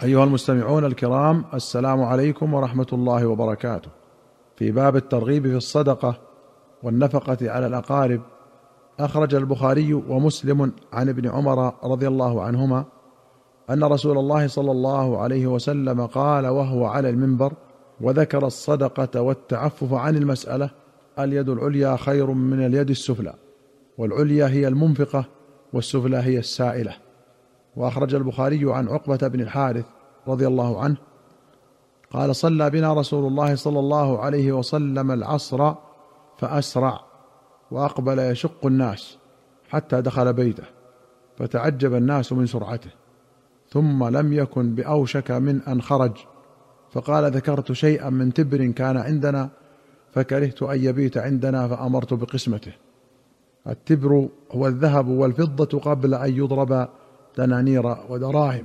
أيها المستمعون الكرام، السلام عليكم ورحمة الله وبركاته. في باب الترغيب في الصدقة والنفقة على الأقارب، أخرج البخاري ومسلم عن ابن عمر رضي الله عنهما أن رسول الله صلى الله عليه وسلم قال وهو على المنبر وذكر الصدقة والتعفف عن المسألة: اليد العليا خير من اليد السفلى، والعليا هي المنفقة والسفلى هي السائلة. وأخرج البخاري عن عقبة بن الحارث رضي الله عنه قال: صلى بنا رسول الله صلى الله عليه وسلم العصر فأسرع، وأقبل يشق الناس حتى دخل بيته، فتعجب الناس من سرعته، ثم لم يكن بأوشك من أن خرج، فقال: ذكرت شيئا من تبر كان عندنا فكرهت أن يبيت عندنا فأمرت بقسمته. التبر هو الذهب والفضة قبل أن يضرب دنانير ودراهم،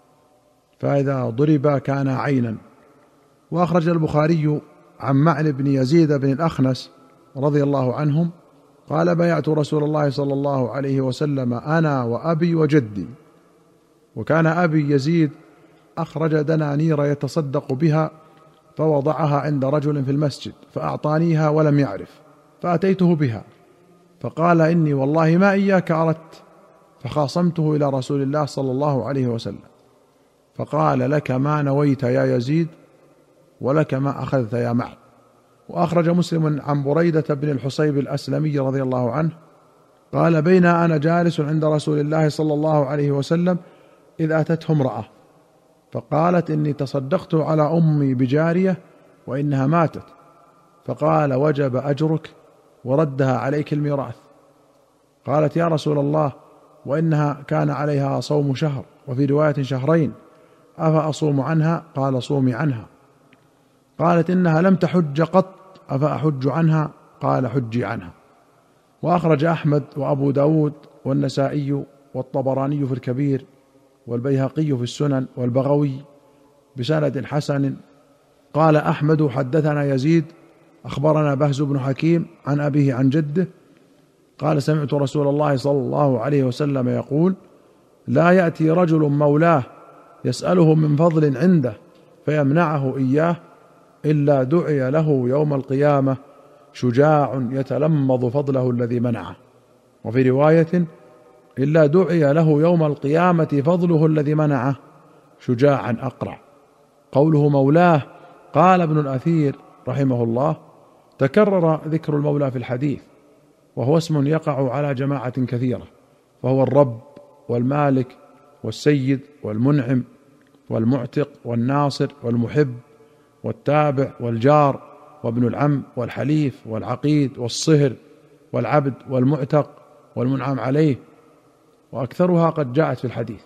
فإذا ضرب كان عينا. وأخرج البخاري عن معن بن يزيد بن الأخنس رضي الله عنهم قال: بايعت رسول الله صلى الله عليه وسلم أنا وأبي وجدي، وكان أبي يزيد أخرج دنانير يتصدق بها فوضعها عند رجل في المسجد فأعطانيها ولم يعرف، فأتيته بها فقال: إني والله ما إياك أردت، فخاصمته إلى رسول الله صلى الله عليه وسلم، فقال: لك ما نويت يا يزيد، ولك ما أخذت يا معن. وأخرج مسلم عن بريدة بن الحصيب الأسلمي رضي الله عنه قال: بين أنا جالس عند رسول الله صلى الله عليه وسلم إذ أتته امرأة فقالت: إني تصدقت على أمي بجارية وإنها ماتت، فقال: وجب أجرك وردها عليك الميراث. قالت: يا رسول الله، وإنها كان عليها صوم شهر، وفي رواية شهرين، أفأصوم عنها؟ قال: صومي عنها. قالت: إنها لم تحج قط، أفأحج عنها؟ قال: حجي عنها. وأخرج أحمد وأبو داود والنسائي والطبراني في الكبير والبيهقي في السنن والبغوي بسند حسن. قال أحمد: حدثنا يزيد أخبرنا بهز بن حكيم عن أبيه عن جده قال: سمعت رسول الله صلى الله عليه وسلم يقول: لا يأتي رجل مولاه يسأله من فضل عنده فيمنعه إياه إلا دعي له يوم القيامة شجاع يتلمظ فضله الذي منعه. وفي رواية: إلا دعي له يوم القيامة فضله الذي منعه شجاعا أقرع. قوله مولاه، قال ابن الأثير رحمه الله: تكرر ذكر المولى في الحديث، وهو اسم يقع على جماعة كثيرة، فهو الرب والمالك والسيد والمنعم والمعتق والناصر والمحب والتابع والجار وابن العم والحليف والعقيد والصهر والعبد والمعتق والمنعم عليه، وأكثرها قد جاءت في الحديث،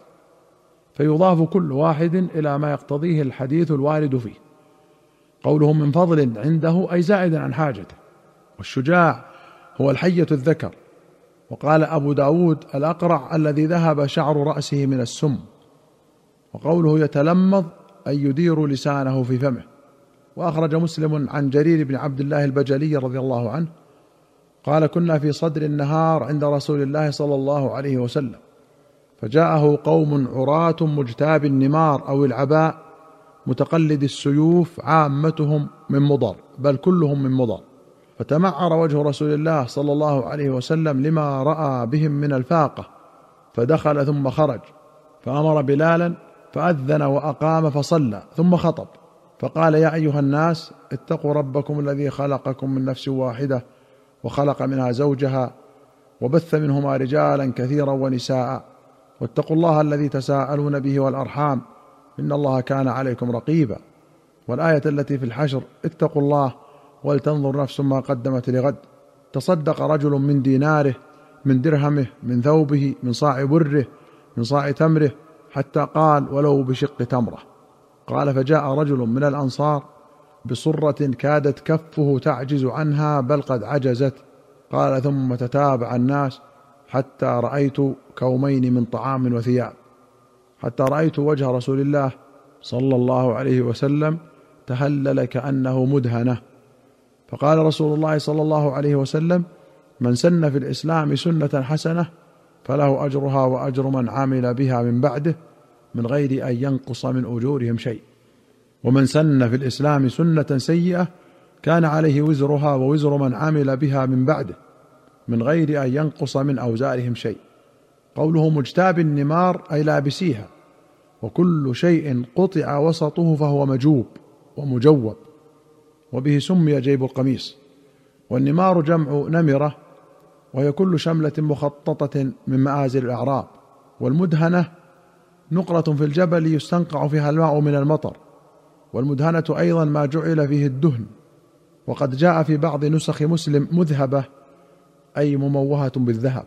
فيضاف كل واحد إلى ما يقتضيه الحديث الوارد فيه. قوله من فضل عنده أي زائدا عن حاجته. والشجاع هو الحية الذكر. وقال أبو داود: الأقرع الذي ذهب شعر رأسه من السم. وقوله يتلمظ أي يدير لسانه في فمه. وأخرج مسلم عن جرير بن عبد الله البجلي رضي الله عنه قال: كنا في صدر النهار عند رسول الله صلى الله عليه وسلم، فجاءه قوم عراة مجتاب النمار أو العباء متقلد السيوف، عامتهم من مضر، بل كلهم من مضر، فتمعر وجه رسول الله صلى الله عليه وسلم لما رأى بهم من الفاقة، فدخل ثم خرج، فأمر بلالا فأذن وأقام فصلى ثم خطب، فقال: يا أيها الناس، اتقوا ربكم الذي خلقكم من نفس واحدة وخلق منها زوجها وبث منهما رجالا كثيرا ونساء، واتقوا الله الذي تساءلون به والأرحام إن الله كان عليكم رقيبا. والآية التي في الحشر: اتقوا الله ولتنظر نفس ما قدمت لغد. تصدق رجل من ديناره، من درهمه، من ثوبه، من صاع بره، من صاع تمره، حتى قال: ولو بشق تمره. قال: فجاء رجل من الأنصار بصرة كادت كفه تعجز عنها بل قد عجزت. قال: ثم تتابع الناس حتى رأيت كومين من طعام وثياب، حتى رأيت وجه رسول الله صلى الله عليه وسلم تهلل كأنه مدهنة. فقال رسول الله صلى الله عليه وسلم: من سن في الإسلام سنة حسنة فله أجرها وأجر من عمل بها من بعده من غير أن ينقص من أجورهم شيء. ومن سن في الإسلام سنة سيئة كان عليه وزرها ووزر من عمل بها من بعده من غير أن ينقص من أوزارهم شيء. قوله مجتاب النمار أي لابسيها، وكل شيء قطع وسطه فهو مجوب ومجوب، وبه سمي جيب القميص. والنمار جمع نمرة، وهي كل شملة مخططة من مآزل الأعراب. والمدهنة نقرة في الجبل يستنقع فيها الماء من المطر، والمدهنة أيضا ما جعل فيه الدهن. وقد جاء في بعض نسخ مسلم مذهبة أي مموهة بالذهب.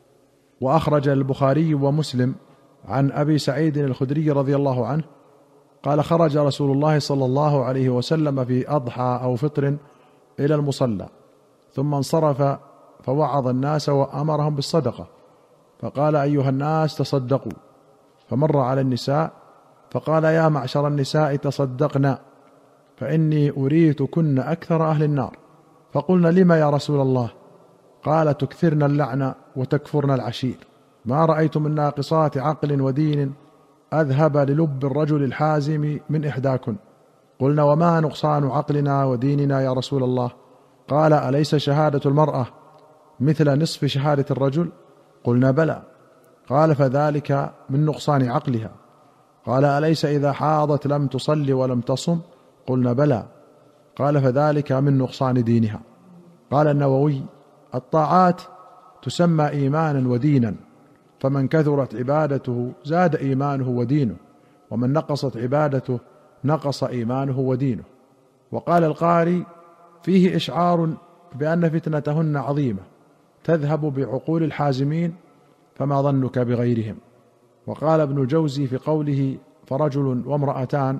وأخرج البخاري ومسلم عن أبي سعيد الخدري رضي الله عنه قال خرج رسول الله صلى الله عليه وسلم في أضحى أو فطر إلى المصلى، ثم انصرف فوعظ الناس وأمرهم بالصدقة، فقال أيها الناس تصدقوا. فمر على النساء فقال يا معشر النساء تصدقنا فإني أريتكن أكثر أهل النار. فقلنا لما يا رسول الله؟ قال تكثرن اللعن وتكفرن العشير، ما رأيت من ناقصات عقل ودين أذهب للب الرجل الحازم من إحداكن. قلنا وما نقصان عقلنا وديننا يا رسول الله؟ قال أليس شهادة المرأة مثل نصف شهادة الرجل؟ قلنا بلى. قال فذلك من نقصان عقلها. قال أليس إذا حاضت لم تصلي ولم تصم؟ قلنا بلى. قال فذلك من نقصان دينها. قال النووي الطاعات تسمى إيمانا ودينا، فمن كثرت عبادته زاد إيمانه ودينه، ومن نقصت عبادته نقص إيمانه ودينه. وقال القاري فيه إشعار بأن فتنتهن عظيمة تذهب بعقول الحازمين، فما ظنك بغيرهم. وقال ابن الجوزي في قوله فرجل وامرأتان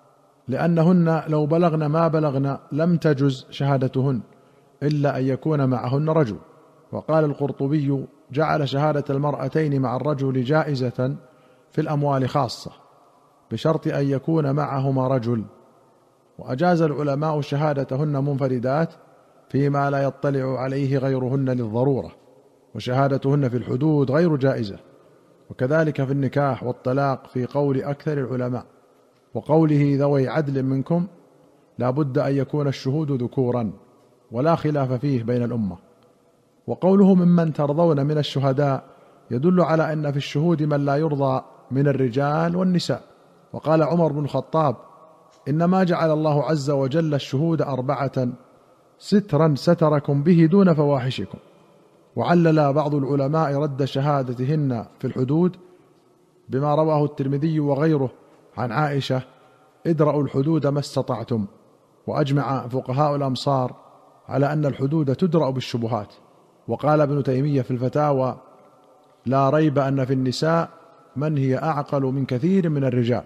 لأنهن لو بلغن ما بلغن لم تجز شهادتهن إلا أن يكون معهن رجل. وقال القرطبي جعل شهادة المرأتين مع الرجل جائزة في الأموال خاصة بشرط أن يكون معهما رجل. وأجاز العلماء شهادتهن منفردات فيما لا يطلع عليه غيرهن للضرورة، وشهادتهن في الحدود غير جائزة، وكذلك في النكاح والطلاق في قول أكثر العلماء. وقوله ذوي عدل منكم لا بد أن يكون الشهود ذكورا، ولا خلاف فيه بين الأمة. وقوله ممن ترضون من الشهداء يدل على أن في الشهود من لا يرضى من الرجال والنساء. وقال عمر بن الخطاب إنما جعل الله عز وجل الشهود 4 سترا ستركم به دون فواحشكم. وعلل بعض العلماء رد شهادتهن في الحدود بما رواه الترمذي وغيره عن عائشة ادرأوا الحدود ما استطعتم. وأجمع فقهاء الأمصار على أن الحدود تدرأ بالشبهات. وقال ابن تيمية في الفتاوى لا ريب أن في النساء من هي أعقل من كثير من الرجال،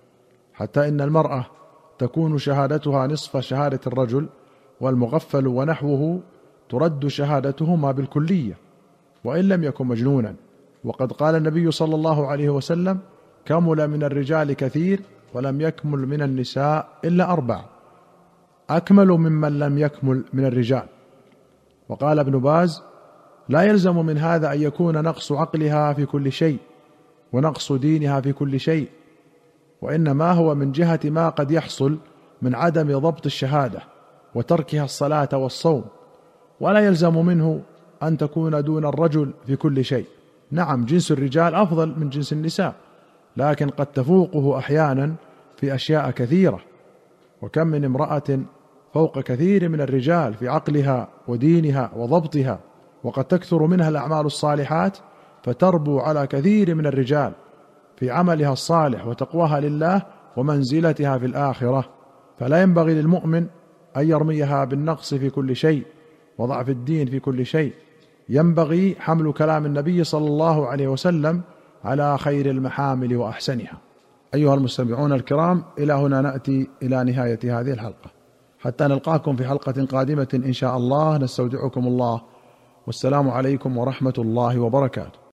حتى إن المرأة تكون شهادتها نصف شهادة الرجل، والمغفل ونحوه ترد شهادتهما بالكلية وإن لم يكن مجنونا. وقد قال النبي صلى الله عليه وسلم كمل من الرجال كثير ولم يكمل من النساء إلا 4، أكمل ممن لم يكمل من الرجال. وقال ابن باز لا يلزم من هذا أن يكون نقص عقلها في كل شيء ونقص دينها في كل شيء، وإنما هو من جهة ما قد يحصل من عدم ضبط الشهادة وتركها الصلاة والصوم، ولا يلزم منه أن تكون دون الرجل في كل شيء. نعم جنس الرجال أفضل من جنس النساء، لكن قد تفوقه أحيانا في أشياء كثيرة. وكم من امرأة فوق كثير من الرجال في عقلها ودينها وضبطها، وقد تكثر منها الأعمال الصالحات فتربو على كثير من الرجال في عملها الصالح وتقواها لله ومنزلتها في الآخرة. فلا ينبغي للمؤمن أن يرميها بالنقص في كل شيء وضعف الدين في كل شيء. ينبغي حمل كلام النبي صلى الله عليه وسلم على خير المحامل وأحسنها. أيها المستمعون الكرام، إلى هنا نأتي إلى نهاية هذه الحلقة، حتى نلقاكم في حلقة قادمة إن شاء الله. نستودعكم الله، والسلام عليكم ورحمة الله وبركاته.